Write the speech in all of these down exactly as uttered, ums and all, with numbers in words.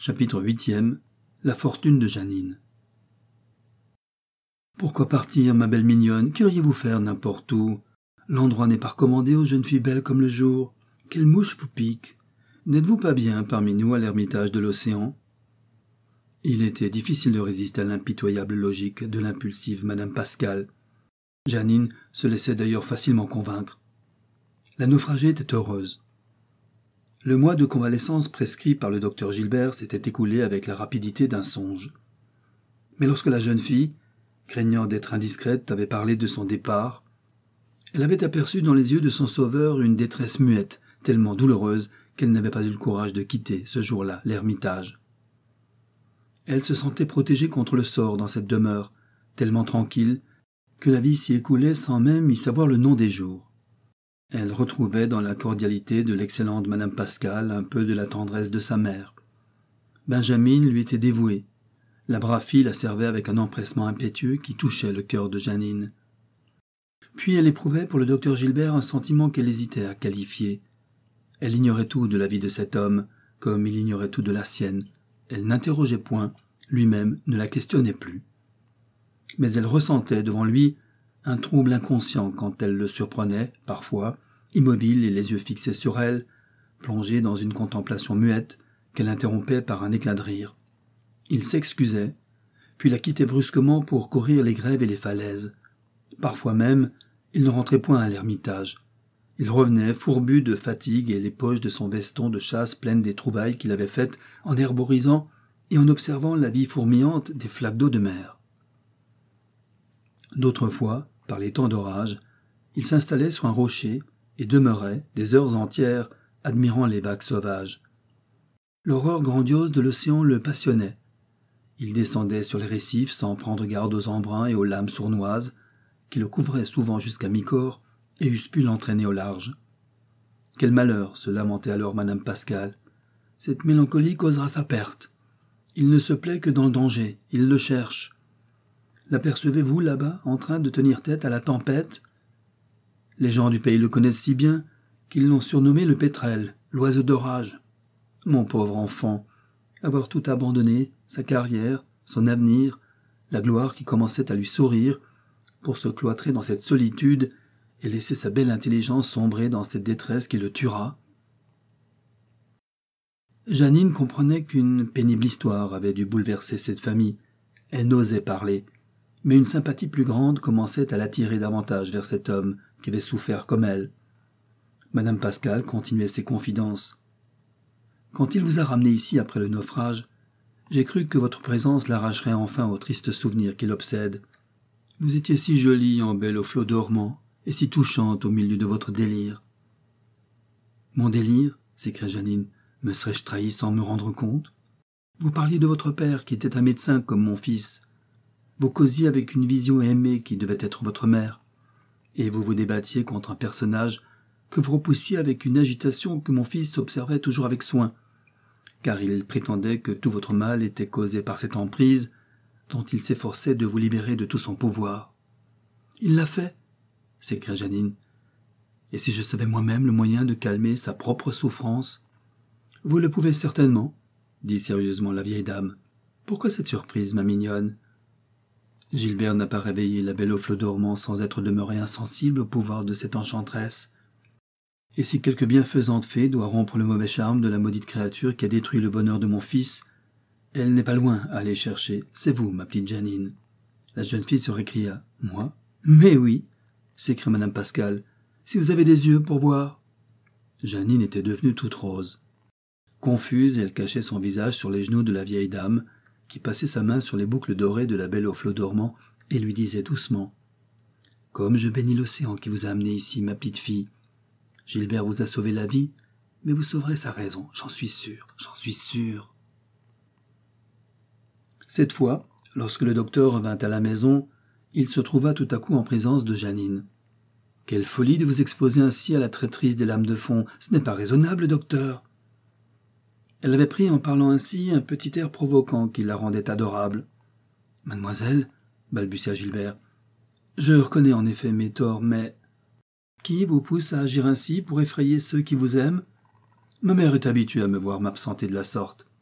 Chapitre huitième. La fortune de Jeannine. Pourquoi partir, ma belle mignonne? Qu'iriez-vous faire n'importe où? L'endroit n'est pas recommandé aux jeunes filles belles comme le jour. Quelle mouche vous pique? N'êtes-vous pas bien parmi nous à l'ermitage de l'océan? Il était difficile de résister à l'impitoyable logique de l'impulsive Madame Pascal. Jeannine se laissait d'ailleurs facilement convaincre. La naufragée était heureuse. Le mois de convalescence prescrit par le docteur Gilbert s'était écoulé avec la rapidité d'un songe. Mais lorsque la jeune fille, craignant d'être indiscrète, avait parlé de son départ, elle avait aperçu dans les yeux de son sauveur une détresse muette, tellement douloureuse qu'elle n'avait pas eu le courage de quitter, ce jour-là, l'ermitage. Elle se sentait protégée contre le sort dans cette demeure, tellement tranquille que la vie s'y écoulait sans même y savoir le nom des jours. Elle retrouvait dans la cordialité de l'excellente Madame Pascal un peu de la tendresse de sa mère. Benjamin lui était dévoué. La brave fille la servait avec un empressement impétueux qui touchait le cœur de Jeannine. Puis elle éprouvait pour le docteur Gilbert un sentiment qu'elle hésitait à qualifier. Elle ignorait tout de la vie de cet homme, comme il ignorait tout de la sienne. Elle n'interrogeait point, lui-même ne la questionnait plus. Mais elle ressentait devant lui un trouble inconscient quand elle le surprenait, parfois, immobile et les yeux fixés sur elle, plongé dans une contemplation muette qu'elle interrompait par un éclat de rire. Il s'excusait, puis la quittait brusquement pour courir les grèves et les falaises. Parfois même, il ne rentrait point à l'ermitage. Il revenait, fourbu de fatigue et les poches de son veston de chasse pleines des trouvailles qu'il avait faites en herborisant et en observant la vie fourmillante des flaques d'eau de mer. D'autres fois, par les temps d'orage, il s'installait sur un rocher et demeurait, des heures entières, admirant les vagues sauvages. L'horreur grandiose de l'océan le passionnait. Il descendait sur les récifs sans prendre garde aux embruns et aux lames sournoises, qui le couvraient souvent jusqu'à mi-corps et eussent pu l'entraîner au large. Quel malheur, se lamentait alors Madame Pascal. Cette mélancolie causera sa perte. Il ne se plaît que dans le danger, il le cherche. L'apercevez-vous là-bas, en train de tenir tête à la tempête? Les gens du pays le connaissent si bien qu'ils l'ont surnommé le pétrel, l'oiseau d'orage. Mon pauvre enfant, avoir tout abandonné, sa carrière, son avenir, la gloire qui commençait à lui sourire, pour se cloîtrer dans cette solitude et laisser sa belle intelligence sombrer dans cette détresse qui le tuera. Jeannine comprenait qu'une pénible histoire avait dû bouleverser cette famille. Elle n'osait parler, mais une sympathie plus grande commençait à l'attirer davantage vers cet homme qui avait souffert comme elle. Madame Pascal continuait ses confidences. Quand il vous a ramené ici après le naufrage, j'ai cru que votre présence l'arracherait enfin aux tristes souvenirs qui l'obsèdent. Vous étiez si jolie en belle aux flots dormants, et si touchante au milieu de votre délire. Mon délire, s'écria Jeannine, me serais-je trahi sans me rendre compte? Vous parliez de votre père qui était un médecin comme mon fils. Vous causiez avec une vision aimée qui devait être votre mère, et vous vous débattiez contre un personnage que vous repoussiez avec une agitation que mon fils observait toujours avec soin, car il prétendait que tout votre mal était causé par cette emprise dont il s'efforçait de vous libérer de tout son pouvoir. Il l'a fait, s'écria Jeannine. Et si je savais moi-même le moyen de calmer sa propre souffrance? Vous le pouvez certainement, dit sérieusement la vieille dame. Pourquoi cette surprise, ma mignonne? Gilbert n'a pas réveillé la belle aux flots dormants sans être demeuré insensible au pouvoir de cette enchanteresse. Et si quelque bienfaisante fée doit rompre le mauvais charme de la maudite créature qui a détruit le bonheur de mon fils, elle n'est pas loin à aller chercher. C'est vous, ma petite Jeannine. La jeune fille se récria. Moi? Mais oui, s'écria Madame Pascal. Si vous avez des yeux pour voir. Jeannine était devenue toute rose. Confuse, elle cachait son visage sur les genoux de la vieille dame, qui passait sa main sur les boucles dorées de la belle aux flots dormants et lui disait doucement. Comme je bénis l'océan qui vous a amené ici, ma petite fille. Gilbert vous a sauvé la vie, mais vous sauverez sa raison, j'en suis sûr, j'en suis sûr. Cette fois, lorsque le docteur revint à la maison, il se trouva tout à coup en présence de Jeannine. « Quelle folie de vous exposer ainsi à la traîtrise des lames de fond, ce n'est pas raisonnable, docteur !» Elle avait pris en parlant ainsi un petit air provoquant qui la rendait adorable. « Mademoiselle, » balbutia Gilbert, « je reconnais en effet mes torts, mais... Qui vous pousse à agir ainsi pour effrayer ceux qui vous aiment? Ma mère est habituée à me voir m'absenter de la sorte.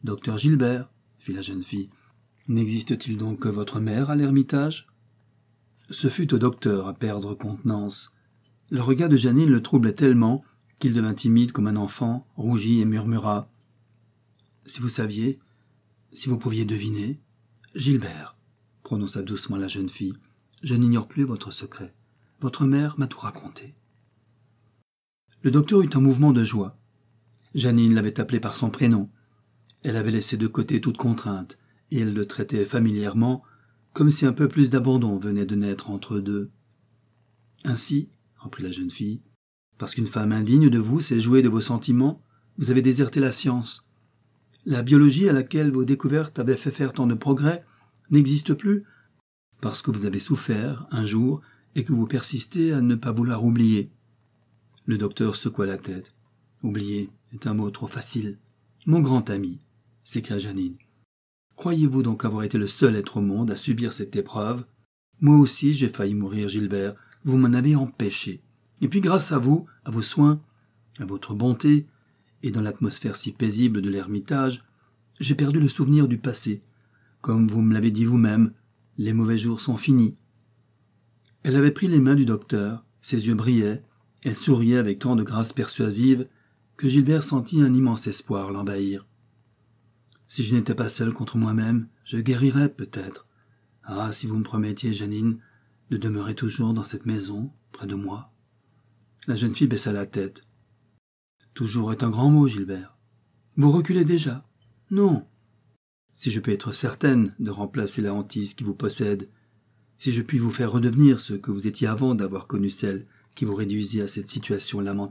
Docteur Gilbert, fit la jeune fille, n'existe-t-il donc que votre mère à l'Ermitage ? Ce fut au docteur à perdre contenance. Le regard de Jeanine le troublait tellement qu'il devint timide comme un enfant, rougit et murmura « Si vous saviez, si vous pouviez deviner… » « Gilbert, » prononça doucement la jeune fille, « je n'ignore plus votre secret. Votre mère m'a tout raconté. » Le docteur eut un mouvement de joie. Jeanine l'avait appelé par son prénom. Elle avait laissé de côté toute contrainte, et elle le traitait familièrement, comme si un peu plus d'abandon venait de naître entre eux deux. « Ainsi, » reprit la jeune fille, « parce qu'une femme indigne de vous s'est jouée de vos sentiments, vous avez déserté la science. La biologie à laquelle vos découvertes avaient fait faire tant de progrès n'existe plus, parce que vous avez souffert un jour et que vous persistez à ne pas vouloir oublier. » Le docteur secoua la tête. « Oublier est un mot trop facile. Mon grand ami, » s'écria Jeanine. « Croyez-vous donc avoir été le seul être au monde à subir cette épreuve ? Moi aussi j'ai failli mourir, Gilbert, vous m'en avez empêché. Et puis grâce à vous, à vos soins, à votre bonté, et dans l'atmosphère si paisible de l'Ermitage, j'ai perdu le souvenir du passé. Comme vous me l'avez dit vous-même, les mauvais jours sont finis. » Elle avait pris les mains du docteur, ses yeux brillaient, elle souriait avec tant de grâce persuasive que Gilbert sentit un immense espoir l'envahir. « Si je n'étais pas seul contre moi-même, je guérirais peut-être. Ah, si vous me promettiez, Jeanine, de demeurer toujours dans cette maison, près de moi. » La jeune fille baissa la tête. « Toujours est un grand mot, Gilbert. Vous reculez déjà. Non. Si je peux être certaine de remplacer la hantise qui vous possède, si je puis vous faire redevenir ce que vous étiez avant d'avoir connu celle qui vous réduisit à cette situation lamentable. »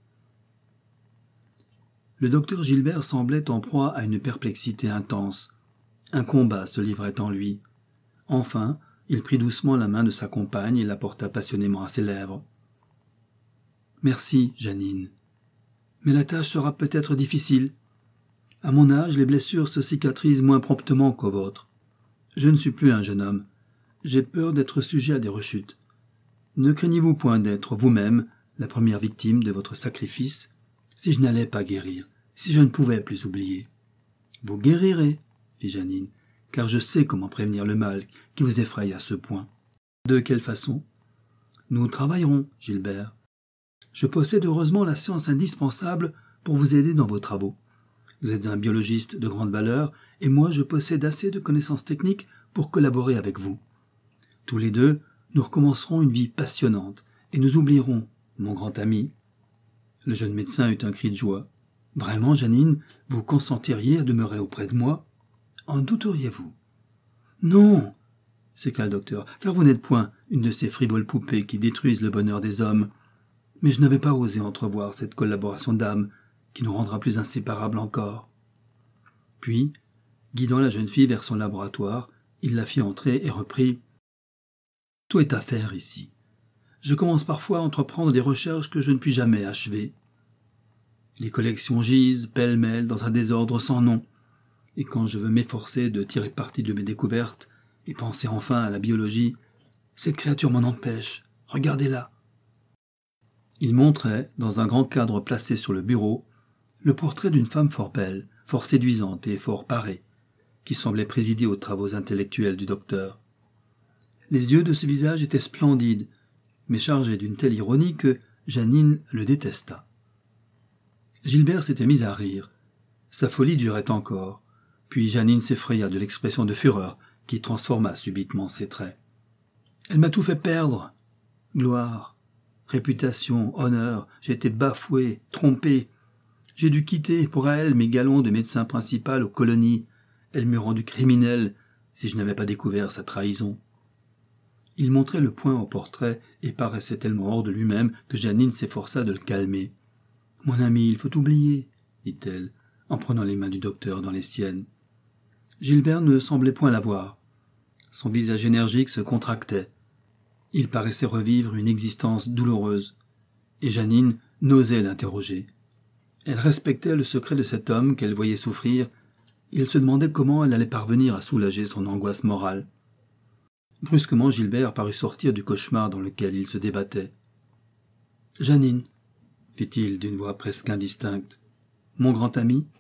Le docteur Gilbert semblait en proie à une perplexité intense. Un combat se livrait en lui. Enfin, il prit doucement la main de sa compagne et la porta passionnément à ses lèvres. « Merci, Jeanine. Mais la tâche sera peut-être difficile. À mon âge, les blessures se cicatrisent moins promptement qu'au vôtre. Je ne suis plus un jeune homme. J'ai peur d'être sujet à des rechutes. Ne craignez-vous point d'être vous-même la première victime de votre sacrifice si je n'allais pas guérir, si je ne pouvais plus oublier. »« Vous guérirez, » fit Jeanine, « car je sais comment prévenir le mal qui vous effraie à ce point. »« De quelle façon ? » ?»« Nous travaillerons, Gilbert. Je possède heureusement la science indispensable pour vous aider dans vos travaux. Vous êtes un biologiste de grande valeur, et moi je possède assez de connaissances techniques pour collaborer avec vous. Tous les deux, nous recommencerons une vie passionnante, et nous oublierons mon grand ami. » Le jeune médecin eut un cri de joie. « Vraiment, Jeanine, vous consentiriez à demeurer auprès de moi ? En douteriez-vous ? » ?»« Non !» s'écria le docteur, « car vous n'êtes point une de ces frivoles poupées qui détruisent le bonheur des hommes. Mais je n'avais pas osé entrevoir cette collaboration d'âme qui nous rendra plus inséparables encore. » Puis, guidant la jeune fille vers son laboratoire, il la fit entrer et reprit. « Tout est à faire ici. Je commence parfois à entreprendre des recherches que je ne puis jamais achever. Les collections gisent pêle-mêle dans un désordre sans nom, et quand je veux m'efforcer de tirer parti de mes découvertes et penser enfin à la biologie, cette créature m'en empêche. Regardez-la. » Il montrait, dans un grand cadre placé sur le bureau, le portrait d'une femme fort belle, fort séduisante et fort parée, qui semblait présider aux travaux intellectuels du docteur. Les yeux de ce visage étaient splendides, mais chargés d'une telle ironie que Jeanine le détesta. Gilbert s'était mis à rire. Sa folie durait encore, puis Jeanine s'effraya de l'expression de fureur qui transforma subitement ses traits. « Elle m'a tout fait perdre. Gloire, réputation, honneur, j'ai été bafoué, trompé. J'ai dû quitter pour elle mes galons de médecin principal aux colonies. Elle m'eût rendu criminel si je n'avais pas découvert sa trahison. » Il montrait le poing au portrait et paraissait tellement hors de lui-même que Jeanine s'efforça de le calmer. « Mon ami, il faut oublier, » dit-elle, en prenant les mains du docteur dans les siennes. Gilbert ne semblait point la voir. Son visage énergique se contractait. Il paraissait revivre une existence douloureuse, et Jeanine n'osait l'interroger. Elle respectait le secret de cet homme qu'elle voyait souffrir, et elle se demandait comment elle allait parvenir à soulager son angoisse morale. Brusquement, Gilbert parut sortir du cauchemar dans lequel il se débattait. « Jeanine, fit-il d'une voix presque indistincte, mon grand ami,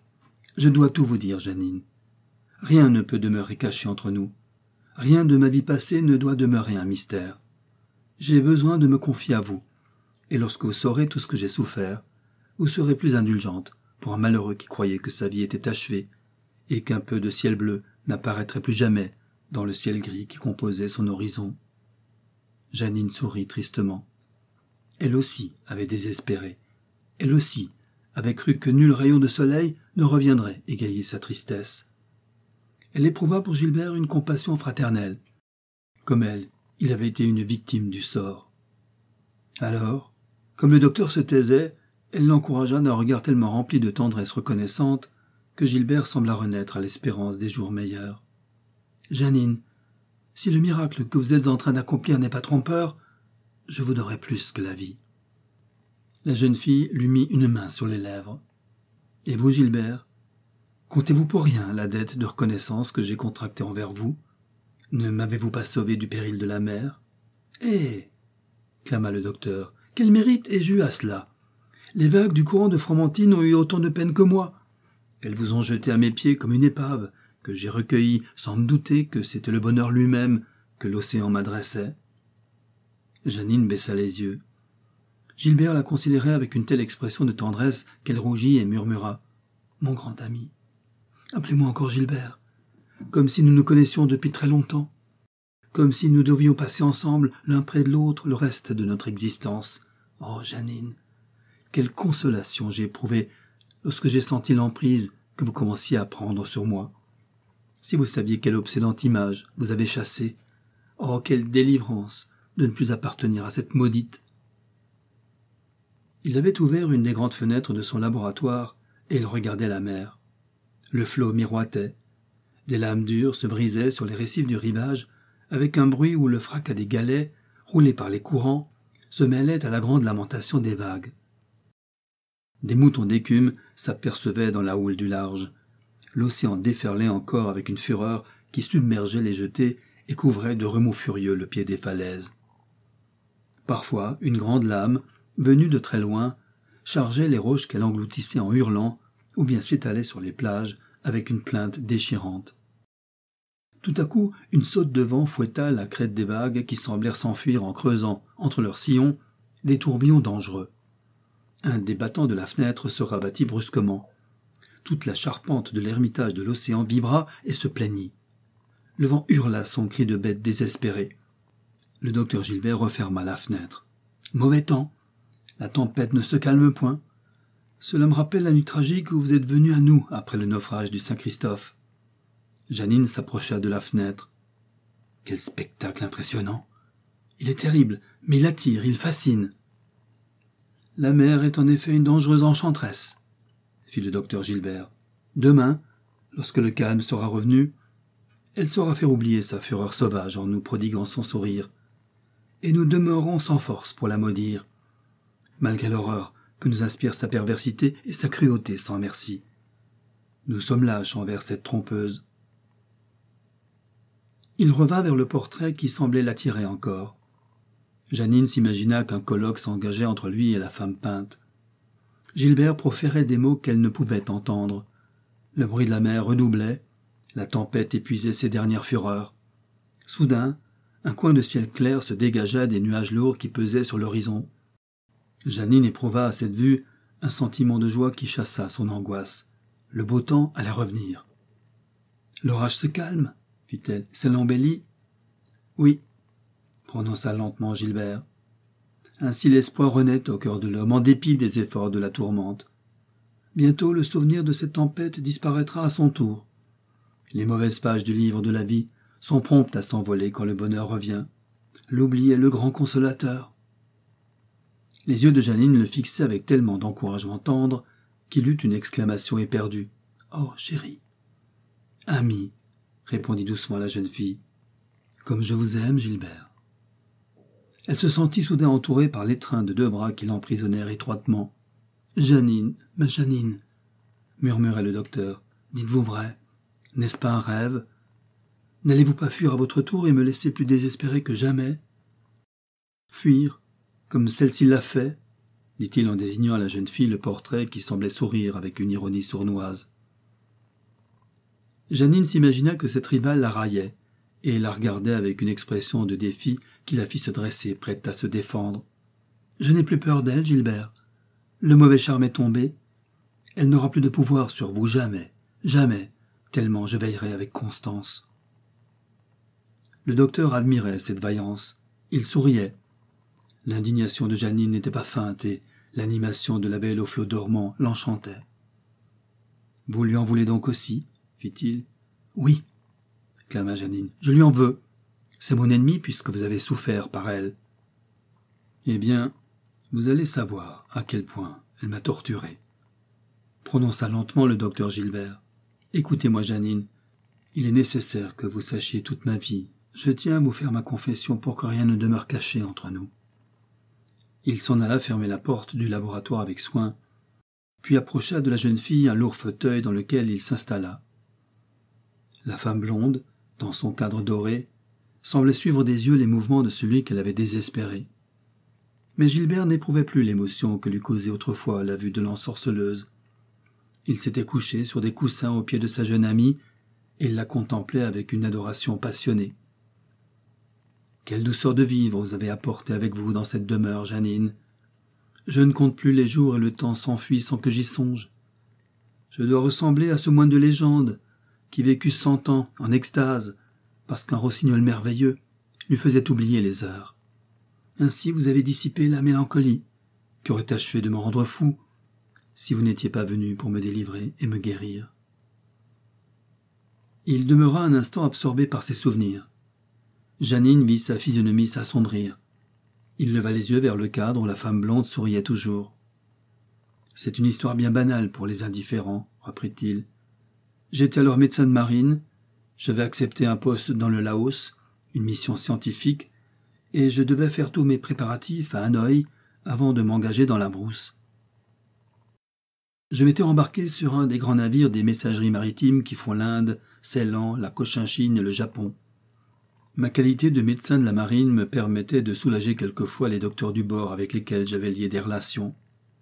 Je dois tout vous dire, Jeannine. Rien ne peut demeurer caché entre nous. Rien de ma vie passée ne doit demeurer un mystère. J'ai besoin de me confier à vous, et lorsque vous saurez tout ce que j'ai souffert, vous serez plus indulgente pour un malheureux qui croyait que sa vie était achevée et qu'un peu de ciel bleu n'apparaîtrait plus jamais dans le ciel gris qui composait son horizon. Jeannine sourit tristement. Elle aussi avait désespéré. Elle aussi avait cru que nul rayon de soleil ne reviendrait égayer sa tristesse. Elle éprouva pour Gilbert une compassion fraternelle. Comme elle, il avait été une victime du sort. Alors, comme le docteur se taisait, elle l'encouragea d'un regard tellement rempli de tendresse reconnaissante que Gilbert sembla renaître à l'espérance des jours meilleurs. « Jeannine, si le miracle que vous êtes en train d'accomplir n'est pas trompeur, je vous donnerai plus que la vie. » La jeune fille lui mit une main sur les lèvres. « Et vous, Gilbert, comptez-vous pour rien la dette de reconnaissance que j'ai contractée envers vous? Ne m'avez-vous pas sauvé du péril de la mer? »« Eh !» clama le docteur. « Quel mérite ai-je eu à cela? Les vagues du courant de Fromentine ont eu autant de peine que moi. Elles vous ont jeté à mes pieds comme une épave, que j'ai recueillie sans me douter que c'était le bonheur lui-même que l'océan m'adressait. » Jeannine baissa les yeux. Gilbert la considérait avec une telle expression de tendresse qu'elle rougit et murmura « Mon grand ami, appelez-moi encore Gilbert, comme si nous nous connaissions depuis très longtemps, comme si nous devions passer ensemble l'un près de l'autre le reste de notre existence. Oh, Jeannine, quelle consolation j'ai éprouvée lorsque j'ai senti l'emprise que vous commenciez à prendre sur moi. Si vous saviez quelle obsédante image vous avez chassée, oh, quelle délivrance de ne plus appartenir à cette maudite. » Il avait ouvert une des grandes fenêtres de son laboratoire et il regardait la mer. Le flot miroitait. Des lames dures se brisaient sur les récifs du rivage avec un bruit où le fracas des galets, roulés par les courants, se mêlait à la grande lamentation des vagues. Des moutons d'écume s'apercevaient dans la houle du large. L'océan déferlait encore avec une fureur qui submergeait les jetées et couvrait de remous furieux le pied des falaises. Parfois, une grande lame, venue de très loin, chargeait les roches qu'elle engloutissait en hurlant, ou bien s'étalait sur les plages avec une plainte déchirante. Tout à coup, une saute de vent fouetta la crête des vagues qui semblèrent s'enfuir en creusant, entre leurs sillons, des tourbillons dangereux. Un des battants de la fenêtre se rabattit brusquement. Toute la charpente de l'ermitage de l'océan vibra et se plaignit. Le vent hurla son cri de bête désespérée. Le docteur Gilbert referma la fenêtre. « Mauvais temps. La tempête ne se calme point. Cela me rappelle la nuit tragique où vous êtes venu à nous après le naufrage du Saint-Christophe. » Jeannine s'approcha de la fenêtre. « Quel spectacle impressionnant! Il est terrible, mais il attire, il fascine. »« La mer est en effet une dangereuse enchanteresse, » fit le docteur Gilbert. « Demain, lorsque le calme sera revenu, elle saura faire oublier sa fureur sauvage en nous prodiguant son sourire, et nous demeurerons sans force pour la maudire, malgré l'horreur que nous inspire sa perversité et sa cruauté sans merci. Nous sommes lâches envers cette trompeuse. » Il revint vers le portrait qui semblait l'attirer encore. Jeannine s'imagina qu'un colloque s'engageait entre lui et la femme peinte. Gilbert proférait des mots qu'elle ne pouvait entendre. Le bruit de la mer redoublait, la tempête épuisait ses dernières fureurs. Soudain, un coin de ciel clair se dégagea des nuages lourds qui pesaient sur l'horizon. Jeannine éprouva à cette vue un sentiment de joie qui chassa son angoisse. Le beau temps allait revenir. « L'orage se calme ?» fit-elle. « C'est l'embellie ?»« Oui, » prononça lentement Gilbert. Ainsi l'espoir renaît au cœur de l'homme en dépit des efforts de la tourmente. Bientôt le souvenir de cette tempête disparaîtra à son tour. Les mauvaises pages du livre de la vie sont promptes à s'envoler quand le bonheur revient. L'oubli est le grand consolateur. Les yeux de Jeannine le fixaient avec tellement d'encouragement tendre qu'il eut une exclamation éperdue. « Oh, chérie !»« Ami !» répondit doucement la jeune fille. « Comme je vous aime, Gilbert. » Elle se sentit soudain entourée par l'étreinte de deux bras qui l'emprisonnèrent étroitement. « Jeannine, ma Jeannine !» murmurait le docteur. « Dites-vous vrai? N'est-ce pas un rêve? N'allez-vous pas fuir à votre tour et me laisser plus désespéré que jamais? »« Fuir, comme celle-ci l'a fait ?» dit-il en désignant à la jeune fille le portrait qui semblait sourire avec une ironie sournoise. Janine s'imagina que cette rivale la raillait, et la regardait avec une expression de défi qui la fit se dresser, prête à se défendre. « Je n'ai plus peur d'elle, Gilbert. Le mauvais charme est tombé. Elle n'aura plus de pouvoir sur vous, jamais, jamais, tellement je veillerai avec constance. » Le docteur admirait cette vaillance. Il souriait. L'indignation de Janine n'était pas feinte et l'animation de la belle aux flots dormants l'enchantait. « Vous lui en voulez donc aussi ?» fit-il. « Oui, » clama Janine, « je lui en veux. C'est mon ennemie puisque vous avez souffert par elle. »« Eh bien, vous allez savoir à quel point elle m'a torturé. » Prononça lentement le docteur Gilbert. « Écoutez-moi, Janine, il est nécessaire que vous sachiez toute ma vie. Je tiens à vous faire ma confession pour que rien ne demeure caché entre nous. » Il s'en alla fermer la porte du laboratoire avec soin, puis approcha de la jeune fille un lourd fauteuil dans lequel il s'installa. La femme blonde, dans son cadre doré, semblait suivre des yeux les mouvements de celui qu'elle avait désespéré. Mais Gilbert n'éprouvait plus l'émotion que lui causait autrefois la vue de l'ensorceleuse. Il s'était couché sur des coussins aux pieds de sa jeune amie et il la contemplait avec une adoration passionnée. « Quelle douceur de vivre vous avez apporté avec vous dans cette demeure, Janine. Je ne compte plus les jours et le temps s'enfuit sans que j'y songe. Je dois ressembler à ce moine de légende qui vécut cent ans en extase parce qu'un rossignol merveilleux lui faisait oublier les heures. Ainsi vous avez dissipé la mélancolie qui aurait achevé de me rendre fou si vous n'étiez pas venu pour me délivrer et me guérir. » Il demeura un instant absorbé par ses souvenirs. Janine vit sa physionomie s'assombrir. Il leva les yeux vers le cadre où la femme blonde souriait toujours. « C'est une histoire bien banale pour les indifférents, » reprit-il. « J'étais alors médecin de marine, j'avais accepté un poste dans le Laos, une mission scientifique, et je devais faire tous mes préparatifs à Hanoï avant de m'engager dans la brousse. Je m'étais embarqué sur un des grands navires des messageries maritimes qui font l'Inde, Ceylan, la Cochinchine et le Japon. Ma qualité de médecin de la marine me permettait de soulager quelquefois les docteurs du bord avec lesquels j'avais lié des relations.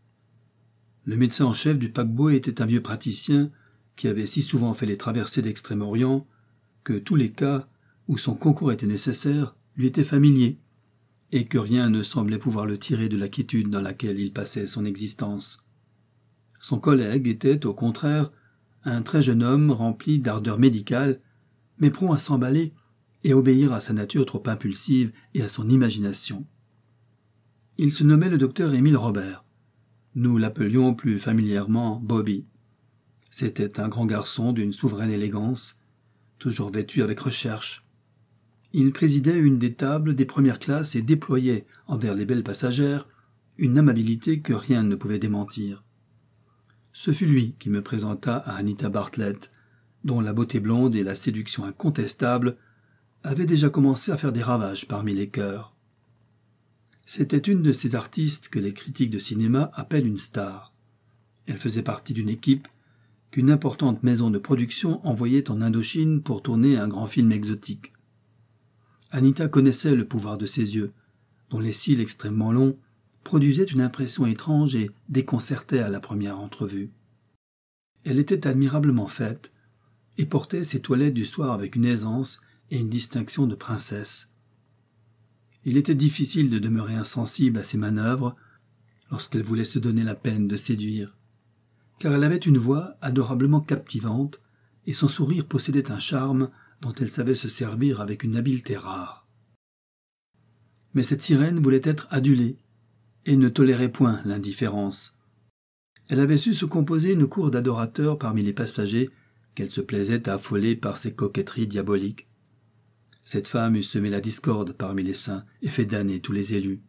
Le médecin en chef du paquebot était un vieux praticien qui avait si souvent fait les traversées d'Extrême-Orient que tous les cas où son concours était nécessaire lui étaient familiers et que rien ne semblait pouvoir le tirer de la quiétude dans laquelle il passait son existence. Son collègue était, au contraire, un très jeune homme rempli d'ardeur médicale, mais prompt à s'emballer et obéir à sa nature trop impulsive et à son imagination. Il se nommait le docteur Émile Robert. Nous l'appelions plus familièrement Bobby. C'était un grand garçon d'une souveraine élégance, toujours vêtu avec recherche. Il présidait une des tables des premières classes et déployait, envers les belles passagères, une amabilité que rien ne pouvait démentir. Ce fut lui qui me présenta à Anita Bartlett, dont la beauté blonde et la séduction incontestable avaient déjà commencé à faire des ravages parmi les cœurs. C'était une de ces artistes que les critiques de cinéma appellent une star. Elle faisait partie d'une équipe qu'une importante maison de production envoyait en Indochine pour tourner un grand film exotique. Anita connaissait le pouvoir de ses yeux, dont les cils extrêmement longs produisaient une impression étrange et déconcertaient à la première entrevue. Elle était admirablement faite et portait ses toilettes du soir avec une aisance et une distinction de princesse. Il était difficile de demeurer insensible à ses manœuvres lorsqu'elle voulait se donner la peine de séduire, car elle avait une voix adorablement captivante et son sourire possédait un charme dont elle savait se servir avec une habileté rare. Mais cette sirène voulait être adulée et ne tolérait point l'indifférence. Elle avait su se composer une cour d'adorateurs parmi les passagers qu'elle se plaisait à affoler par ses coquetteries diaboliques. Cette femme eût semé la discorde parmi les saints et fait damner tous les élus.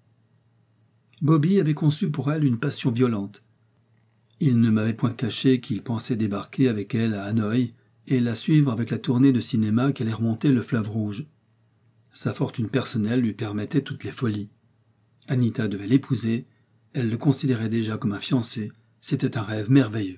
Bobby avait conçu pour elle une passion violente. Il ne m'avait point caché qu'il pensait débarquer avec elle à Hanoï et la suivre avec la tournée de cinéma qui allait remonter le fleuve Rouge. Sa fortune personnelle lui permettait toutes les folies. Anita devait l'épouser, elle le considérait déjà comme un fiancé, c'était un rêve merveilleux.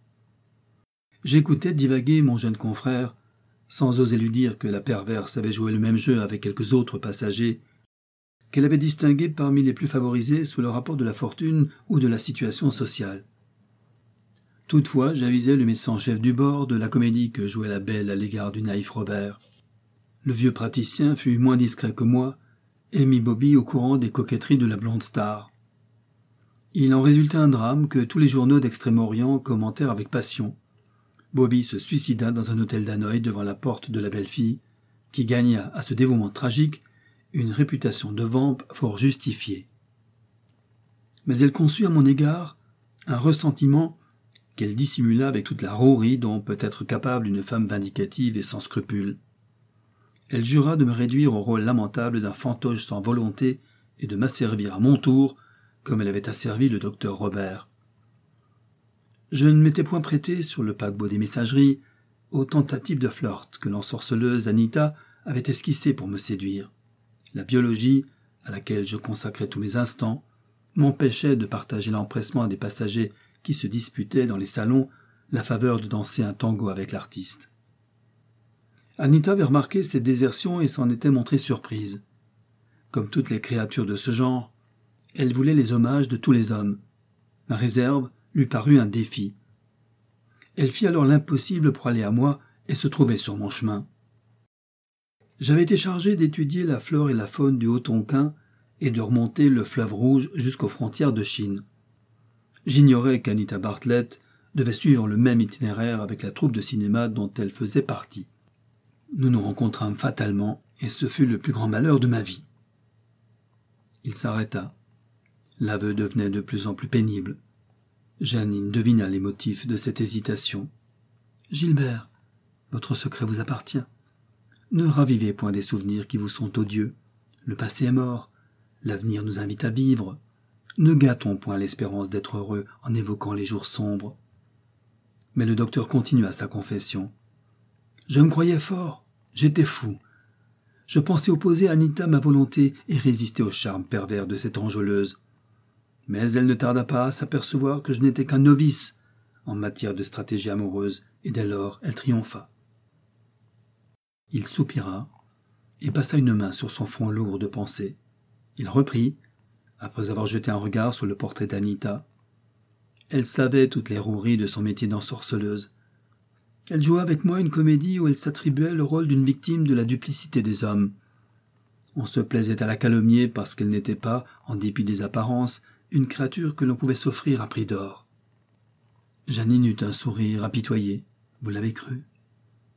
J'écoutais divaguer mon jeune confrère, sans oser lui dire que la perverse avait joué le même jeu avec quelques autres passagers, qu'elle avait distingués parmi les plus favorisés sous le rapport de la fortune ou de la situation sociale. Toutefois, j'avisai le médecin en chef du bord de la comédie que jouait la belle à l'égard du naïf Robert. Le vieux praticien fut moins discret que moi et mit Bobby au courant des coquetteries de la blonde star. Il en résulta un drame que tous les journaux d'Extrême-Orient commentèrent avec passion. Bobby se suicida dans un hôtel d'Hanoï devant la porte de la belle fille, qui gagna à ce dévouement tragique une réputation de vampe fort justifiée. Mais elle conçut à mon égard un ressentiment qu'elle dissimula avec toute la rouerie dont peut être capable une femme vindicative et sans scrupules. Elle jura de me réduire au rôle lamentable d'un fantoche sans volonté et de m'asservir à mon tour, comme elle avait asservi le docteur Robert. Je ne m'étais point prêté, sur le paquebot des messageries, aux tentatives de flirt que l'ensorceleuse Anita avait esquissées pour me séduire. La biologie, à laquelle je consacrais tous mes instants, m'empêchait de partager l'empressement des passagers qui se disputaient dans les salons la faveur de danser un tango avec l'artiste. Anita avait remarqué cette désertion et s'en était montrée surprise. Comme toutes les créatures de ce genre, elle voulait les hommages de tous les hommes. Ma réserve lui parut un défi. Elle fit alors l'impossible pour aller à moi et se trouver sur mon chemin. J'avais été chargé d'étudier la flore et la faune du Haut-Tonkin et de remonter le fleuve Rouge jusqu'aux frontières de Chine. J'ignorais qu'Anita Bartlett devait suivre le même itinéraire avec la troupe de cinéma dont elle faisait partie. Nous nous rencontrâmes fatalement, et ce fut le plus grand malheur de ma vie. Il s'arrêta. L'aveu devenait de plus en plus pénible. Jeannine devina les motifs de cette hésitation. « Gilbert, votre secret vous appartient. Ne ravivez point des souvenirs qui vous sont odieux. Le passé est mort. L'avenir nous invite à vivre. Ne gâtons point l'espérance d'être heureux en évoquant les jours sombres. » Mais le docteur continua sa confession. « Je me croyais fort. J'étais fou. Je pensais opposer à Anita ma volonté et résister au charme pervers de cette enjôleuse. Mais elle ne tarda pas à s'apercevoir que je n'étais qu'un novice en matière de stratégie amoureuse, et dès lors elle triompha. » Il soupira et passa une main sur son front lourd de pensée. Il reprit, après avoir jeté un regard sur le portrait d'Anita. Elle savait toutes les roueries de son métier d'ensorceleuse. Elle joua avec moi une comédie où elle s'attribuait le rôle d'une victime de la duplicité des hommes. On se plaisait à la calomnier parce qu'elle n'était pas, en dépit des apparences, une créature que l'on pouvait s'offrir à prix d'or. Jeannine eut un sourire apitoyé. « Vous l'avez cru ?»« Oui, »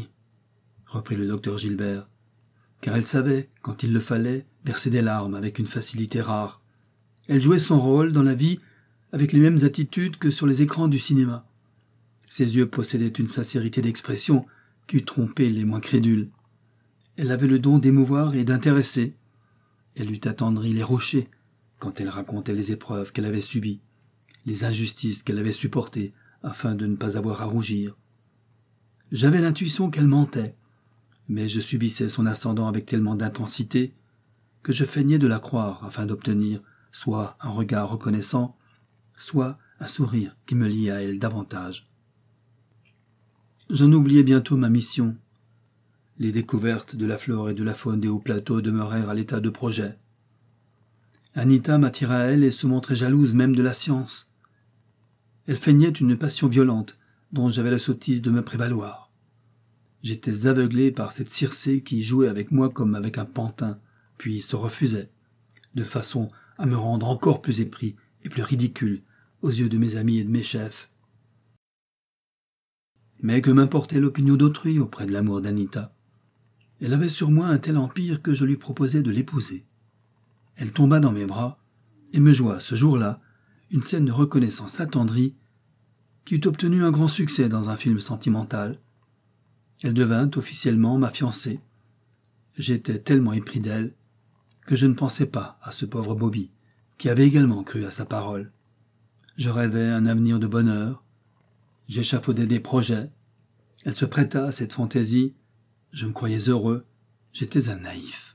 reprit le docteur Gilbert, car elle savait, quand il le fallait, verser des larmes avec une facilité rare. Elle jouait son rôle dans la vie avec les mêmes attitudes que sur les écrans du cinéma. Ses yeux possédaient une sincérité d'expression qui eût trompé les moins crédules. Elle avait le don d'émouvoir et d'intéresser. Elle eût attendri les rochers quand elle racontait les épreuves qu'elle avait subies, les injustices qu'elle avait supportées afin de ne pas avoir à rougir. J'avais l'intuition qu'elle mentait, mais je subissais son ascendant avec tellement d'intensité que je feignais de la croire afin d'obtenir soit un regard reconnaissant, soit un sourire qui me liait à elle davantage. J'en oubliai bientôt ma mission. Les découvertes de la flore et de la faune des hauts plateaux demeurèrent à l'état de projet. Anita m'attira à elle et se montrait jalouse même de la science. Elle feignait une passion violente dont j'avais la sottise de me prévaloir. J'étais aveuglé par cette Circé qui jouait avec moi comme avec un pantin, puis se refusait, de façon à me rendre encore plus épris et plus ridicule aux yeux de mes amis et de mes chefs. Mais que m'importait l'opinion d'autrui auprès de l'amour d'Anita? Elle avait sur moi un tel empire que je lui proposai de l'épouser. Elle tomba dans mes bras et me joua ce jour-là une scène de reconnaissance attendrie qui eut obtenu un grand succès dans un film sentimental. Elle devint officiellement ma fiancée. J'étais tellement épris d'elle que je ne pensais pas à ce pauvre Bobby, qui avait également cru à sa parole. Je rêvais un avenir de bonheur. J'échafaudais des projets. Elle se prêta à cette fantaisie. Je me croyais heureux. J'étais un naïf.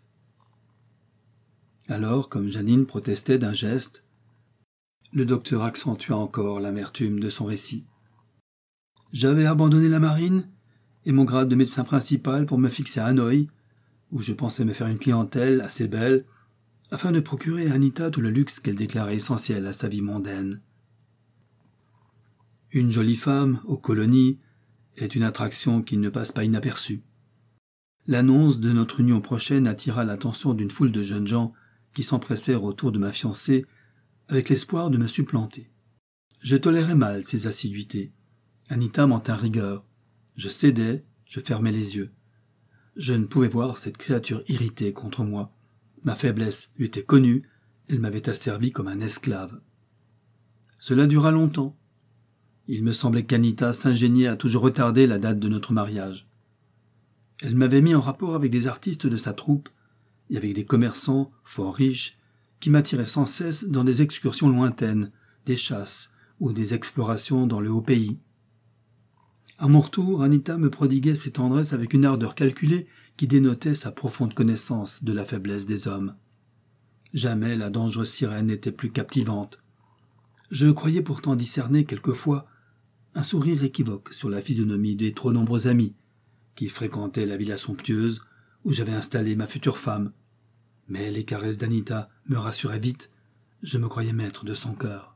Alors, comme Jeannine protestait d'un geste, le docteur accentua encore l'amertume de son récit. J'avais abandonné la marine et mon grade de médecin principal pour me fixer à Hanoï, où je pensais me faire une clientèle assez belle, afin de procurer à Anita tout le luxe qu'elle déclarait essentiel à sa vie mondaine. Une jolie femme, aux colonies, est une attraction qui ne passe pas inaperçue. L'annonce de notre union prochaine attira l'attention d'une foule de jeunes gens qui s'empressèrent autour de ma fiancée avec l'espoir de me supplanter. Je tolérais mal ces assiduités. Anita m'en tint rigueur. Je cédais, je fermais les yeux. Je ne pouvais voir cette créature irritée contre moi. Ma faiblesse lui était connue, elle m'avait asservi comme un esclave. Cela dura longtemps. Il me semblait qu'Anita s'ingéniait à toujours retarder la date de notre mariage. Elle m'avait mis en rapport avec des artistes de sa troupe et avec des commerçants fort riches qui m'attiraient sans cesse dans des excursions lointaines, des chasses ou des explorations dans le haut pays. À mon retour, Anita me prodiguait ses tendresses avec une ardeur calculée qui dénotait sa profonde connaissance de la faiblesse des hommes. Jamais la dangereuse sirène n'était plus captivante. Je croyais pourtant discerner quelquefois un sourire équivoque sur la physionomie des trop nombreux amis qui fréquentaient la villa somptueuse où j'avais installé ma future femme. Mais les caresses d'Anita me rassuraient vite, je me croyais maître de son cœur.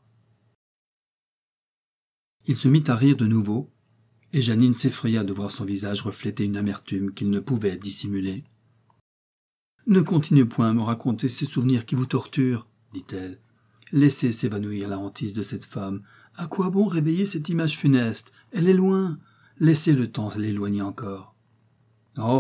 Il se mit à rire de nouveau, et Jeannine s'effraya de voir son visage refléter une amertume qu'il ne pouvait dissimuler. « Ne continuez point à me raconter ces souvenirs qui vous torturent, dit-elle. Laissez s'évanouir la hantise de cette femme. À quoi bon réveiller cette image funeste? Elle est loin. Laissez le temps l'éloigner encore. »« Oh !»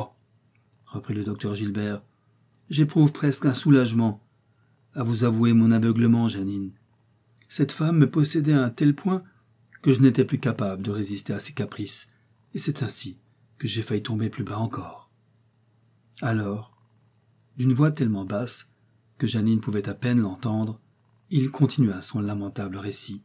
reprit le docteur Gilbert. « J'éprouve presque un soulagement à vous avouer mon aveuglement, Jeannine. Cette femme me possédait à un tel point que je n'étais plus capable de résister à ses caprices, et c'est ainsi que j'ai failli tomber plus bas encore. » Alors, d'une voix tellement basse que Jeannine pouvait à peine l'entendre, il continua son lamentable récit.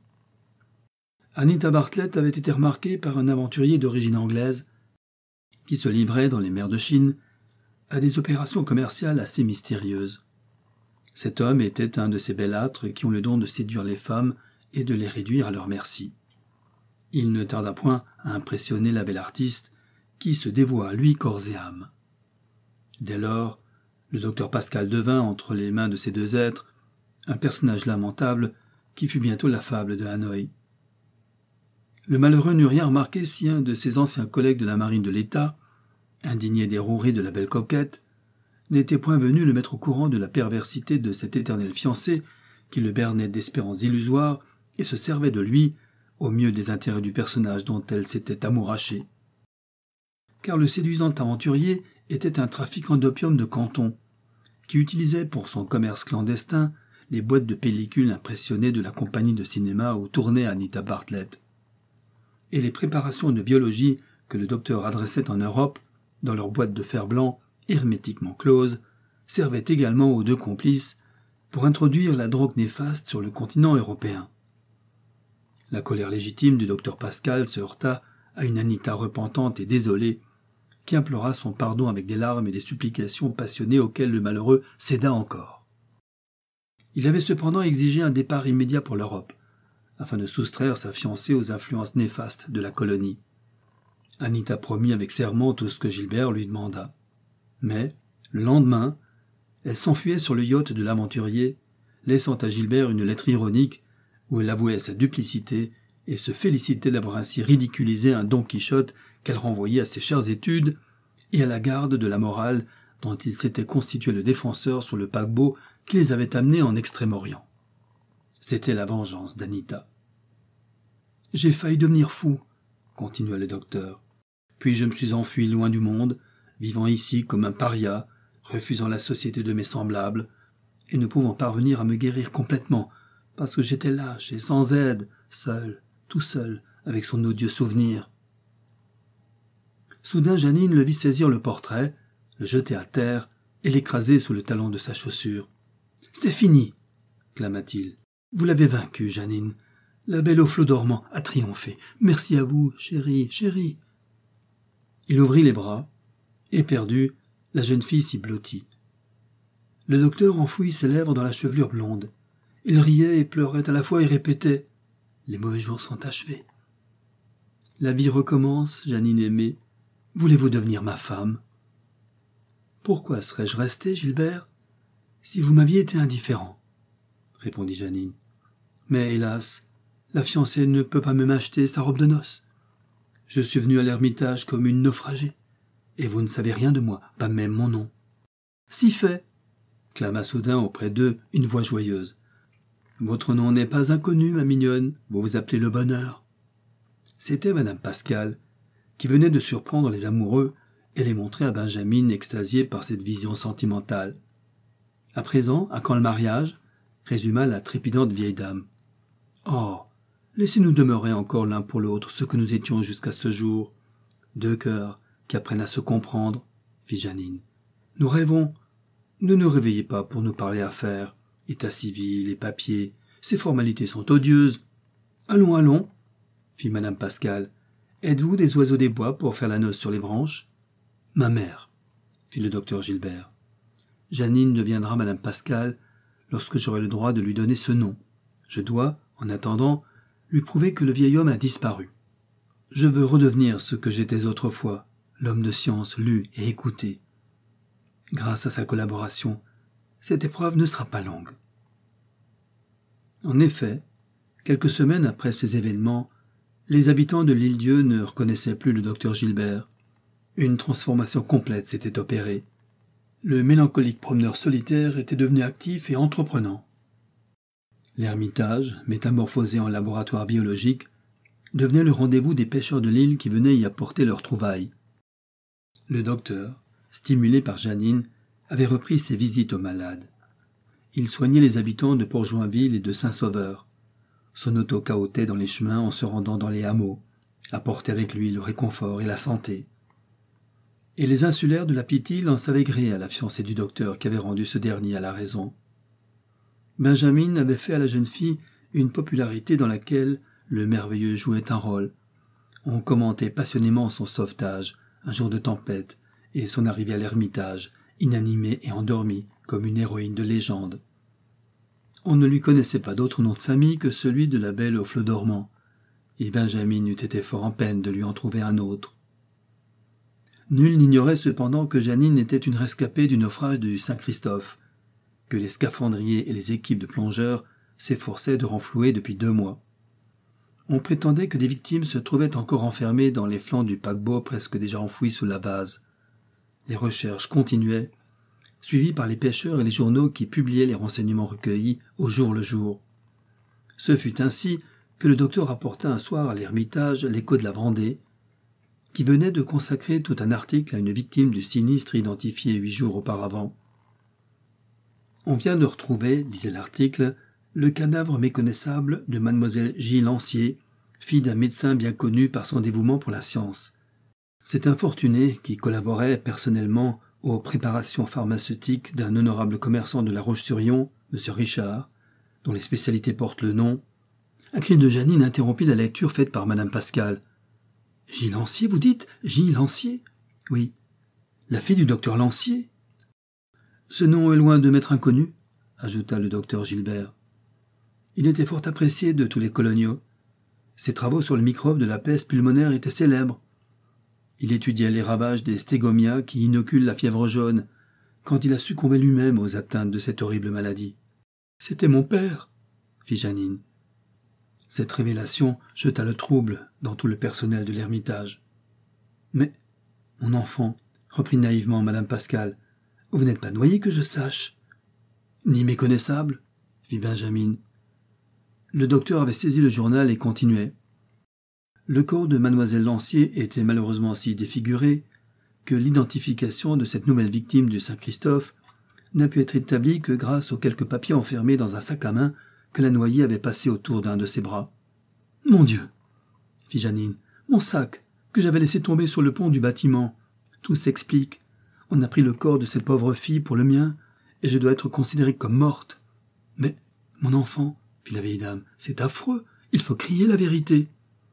Anita Bartlett avait été remarquée par un aventurier d'origine anglaise qui se livrait dans les mers de Chine à des opérations commerciales assez mystérieuses. Cet homme était un de ces bellâtres qui ont le don de séduire les femmes et de les réduire à leur merci. Il ne tarda point à impressionner la belle artiste qui se dévoua à lui corps et âme. Dès lors, le docteur Pascal devint, entre les mains de ces deux êtres, un personnage lamentable qui fut bientôt la fable de Hanoï. Le malheureux n'eut rien remarqué si un de ses anciens collègues de la marine de l'État, indigné des roueries de la belle coquette, n'était point venu le mettre au courant de la perversité de cet éternel fiancé qui le bernait d'espérances illusoires et se servait de lui au mieux des intérêts du personnage dont elle s'était amourachée. Car le séduisant aventurier était un trafiquant d'opium de Canton, qui utilisait pour son commerce clandestin les boîtes de pellicules impressionnées de la compagnie de cinéma où tournait Anita Bartlett. Et les préparations de biologie que le docteur adressait en Europe, dans leurs boîtes de fer blanc hermétiquement closes, servaient également aux deux complices pour introduire la drogue néfaste sur le continent européen. La colère légitime du docteur Pascal se heurta à une Anita repentante et désolée, qui implora son pardon avec des larmes et des supplications passionnées auxquelles le malheureux céda encore. Il avait cependant exigé un départ immédiat pour l'Europe, afin de soustraire sa fiancée aux influences néfastes de la colonie. Anita promit avec serment tout ce que Gilbert lui demanda. Mais, le lendemain, elle s'enfuyait sur le yacht de l'aventurier, laissant à Gilbert une lettre ironique où elle avouait sa duplicité et se félicitait d'avoir ainsi ridiculisé un Don Quichotte qu'elle renvoyait à ses chères études et à la garde de la morale dont il s'était constitué le défenseur sur le paquebot qui les avait amenés en Extrême-Orient. C'était la vengeance d'Anita. « J'ai failli devenir fou, » continua le docteur. « Puis je me suis enfui loin du monde, vivant ici comme un paria, refusant la société de mes semblables, et ne pouvant parvenir à me guérir complètement, parce que j'étais lâche et sans aide, seul, tout seul, avec son odieux souvenir. » Soudain Jeannine le vit saisir le portrait, le jeter à terre et l'écraser sous le talon de sa chaussure. « C'est fini !» clama-t-il. « Vous l'avez vaincu, Jeannine. La belle au flot dormant a triomphé. Merci à vous, chérie, chérie. » Il ouvrit les bras. Éperdue, la jeune fille s'y blottit. Le docteur enfouit ses lèvres dans la chevelure blonde. Il riait et pleurait à la fois et répétait « Les mauvais jours sont achevés. » « La vie recommence, Jeannine aimée. Voulez-vous devenir ma femme ?»« Pourquoi serais-je resté, Gilbert, si vous m'aviez été indifférent ?» répondit Jeannine. « Mais hélas, La fiancée ne peut pas même acheter sa robe de noces. Je suis venu à l'Ermitage comme une naufragée, et vous ne savez rien de moi, pas même mon nom. »« Si fait !» clama soudain auprès d'eux une voix joyeuse. « Votre nom n'est pas inconnu, ma mignonne, vous vous appelez le bonheur. » C'était madame Pascal, qui venait de surprendre les amoureux et les montrer à Benjamin extasié par cette vision sentimentale. « À présent, à quand le mariage ?» résuma la trépidante vieille dame. « Oh, laissez-nous demeurer encore l'un pour l'autre ce que nous étions jusqu'à ce jour. Deux cœurs qui apprennent à se comprendre, » fit Jeannine. « Nous rêvons. Ne nous réveillez pas pour nous parler affaires. État civil et papiers, ces formalités sont odieuses. Allons, allons, » fit madame Pascal. « Êtes-vous des oiseaux des bois pour faire la noce sur les branches ?»« Ma mère, » fit le docteur Gilbert. « Jeannine deviendra madame Pascal lorsque j'aurai le droit de lui donner ce nom. Je dois, en attendant, lui prouver que le vieil homme a disparu. Je veux redevenir ce que j'étais autrefois, l'homme de science lu et écouté. Grâce à sa collaboration, cette épreuve ne sera pas longue. » En effet, quelques semaines après ces événements, les habitants de l'Île-Dieu ne reconnaissaient plus le docteur Gilbert. Une transformation complète s'était opérée. Le mélancolique promeneur solitaire était devenu actif et entreprenant. L'Ermitage, métamorphosé en laboratoire biologique, devenait le rendez-vous des pêcheurs de l'île qui venaient y apporter leurs trouvailles. Le docteur, stimulé par Jeannine, avait repris ses visites aux malades. Il soignait les habitants de Port-Joinville et de Saint-Sauveur. Son auto cahotait dans les chemins en se rendant dans les hameaux, apportait avec lui le réconfort et la santé. Et les insulaires de la petite île en savaient gré à la fiancée du docteur qui avait rendu ce dernier à la raison. Benjamin avait fait à la jeune fille une popularité dans laquelle le merveilleux jouait un rôle. On commentait passionnément son sauvetage, un jour de tempête, et son arrivée à l'Ermitage, inanimée et endormie, comme une héroïne de légende. On ne lui connaissait pas d'autre nom de famille que celui de la belle aux flots dormants, et Benjamin eût été fort en peine de lui en trouver un autre. Nul n'ignorait cependant que Jeannine était une rescapée du naufrage du Saint-Christophe, que les scaphandriers et les équipes de plongeurs s'efforçaient de renflouer depuis deux mois. On prétendait que des victimes se trouvaient encore enfermées dans les flancs du paquebot presque déjà enfoui sous la vase. Les recherches continuaient, suivies par les pêcheurs et les journaux qui publiaient les renseignements recueillis au jour le jour. Ce fut ainsi que le docteur rapporta un soir à l'Ermitage l'Écho de la Vendée, qui venait de consacrer tout un article à une victime du sinistre identifiée huit jours auparavant. On vient de retrouver, disait l'article, le cadavre méconnaissable de mademoiselle J. Lancier, fille d'un médecin bien connu par son dévouement pour la science. Cet infortuné, qui collaborait personnellement aux préparations pharmaceutiques d'un honorable commerçant de La Roche-sur-Yon, M. Richard, dont les spécialités portent le nom. Un cri de Jeannine interrompit la lecture faite par madame Pascal. « J. Lancier, vous dites ? J. Lancier ?»« Oui. La fille du docteur Lancier ?»« Ce nom est loin de m'être inconnu, » ajouta le docteur Gilbert. Il était fort apprécié de tous les coloniaux. Ses travaux sur le microbe de la peste pulmonaire étaient célèbres. Il étudiait les ravages des stégomias qui inoculent la fièvre jaune, quand il a succombé lui-même aux atteintes de cette horrible maladie. « C'était mon père !» fit Jeannine. Cette révélation jeta le trouble dans tout le personnel de l'Ermitage. « Mais, mon enfant, » reprit naïvement madame Pascal, « vous n'êtes pas noyé que je sache. »« Ni méconnaissable, » fit Benjamin. Le docteur avait saisi le journal et continuait. Le corps de mademoiselle Lancier était malheureusement si défiguré que l'identification de cette nouvelle victime du Saint-Christophe n'a pu être établie que grâce aux quelques papiers enfermés dans un sac à main que la noyée avait passé autour d'un de ses bras. « Mon Dieu !» fit Jeannine. « Mon sac, que j'avais laissé tomber sur le pont du bâtiment. Tout s'explique. On a pris le corps de cette pauvre fille pour le mien, et je dois être considérée comme morte. Mais, mon enfant, fit la vieille dame, c'est affreux, il faut crier la vérité. »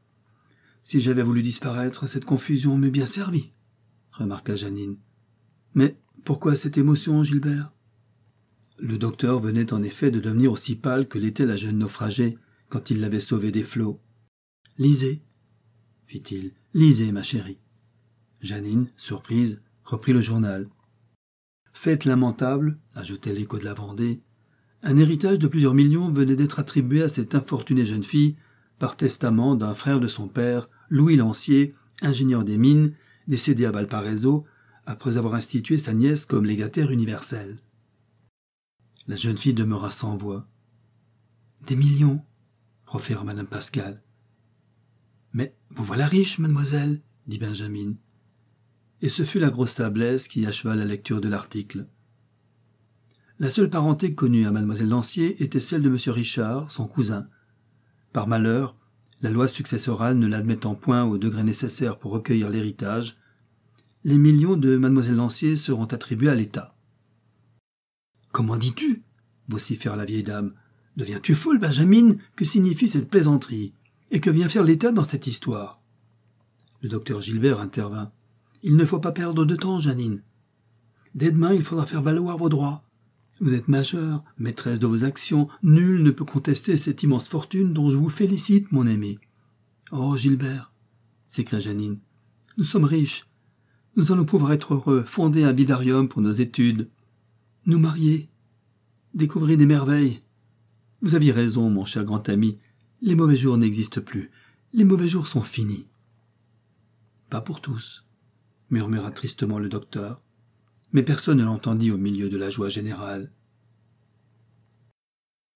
Si j'avais voulu disparaître, cette confusion m'eût bien servi, remarqua Jeannine. Mais pourquoi cette émotion, Gilbert ? Le docteur venait en effet de devenir aussi pâle que l'était la jeune naufragée quand il l'avait sauvée des flots. « Lisez, » fit-il, « lisez, ma chérie. » Jeannine, surprise, reprit le journal. « Fête lamentable, » ajoutait l'Écho de la Vendée, « un héritage de plusieurs millions venait d'être attribué à cette infortunée jeune fille par testament d'un frère de son père, Louis Lancier, ingénieur des mines, décédé à Valparaiso, après avoir institué sa nièce comme légataire universelle. La jeune fille demeura sans voix. « Des millions !» proféra madame Pascal. « Mais vous voilà riche, mademoiselle !» dit Benjamin. Et ce fut la grosse Sablesse qui acheva la lecture de l'article. La seule parenté connue à mademoiselle Lancier était celle de monsieur Richard, son cousin. Par malheur, la loi successorale ne l'admettant point au degré nécessaire pour recueillir l'héritage, les millions de mademoiselle Lancier seront attribués à l'État. « Comment dis-tu » vocifère la vieille dame. « Deviens-tu folle, Benjamin? Que signifie cette plaisanterie? Et que vient faire l'État dans cette histoire ?» Le docteur Gilbert intervint. « Il ne faut pas perdre de temps, Jeannine. Dès demain, il faudra faire valoir vos droits. Vous êtes majeure, maîtresse de vos actions, nul ne peut contester cette immense fortune dont je vous félicite, mon aimé. »« Oh, Gilbert !» s'écria Jeannine. « Nous sommes riches. Nous allons pouvoir être heureux, fonder un bidarium pour nos études, nous marier, découvrir des merveilles. Vous aviez raison, mon cher grand ami, les mauvais jours n'existent plus, les mauvais jours sont finis. »« Pas pour tous, » murmura tristement le docteur, mais personne ne l'entendit au milieu de la joie générale.